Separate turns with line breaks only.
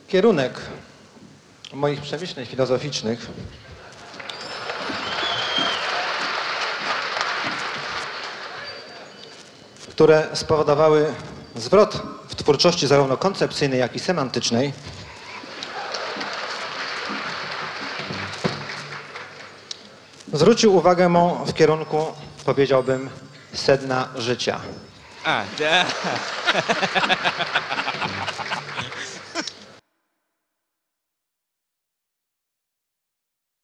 Kierunek moich przemyśleń filozoficznych które spowodowały zwrot w twórczości zarówno koncepcyjnej, jak i semantycznej, zwrócił uwagę mą w kierunku, powiedziałbym, sedna życia.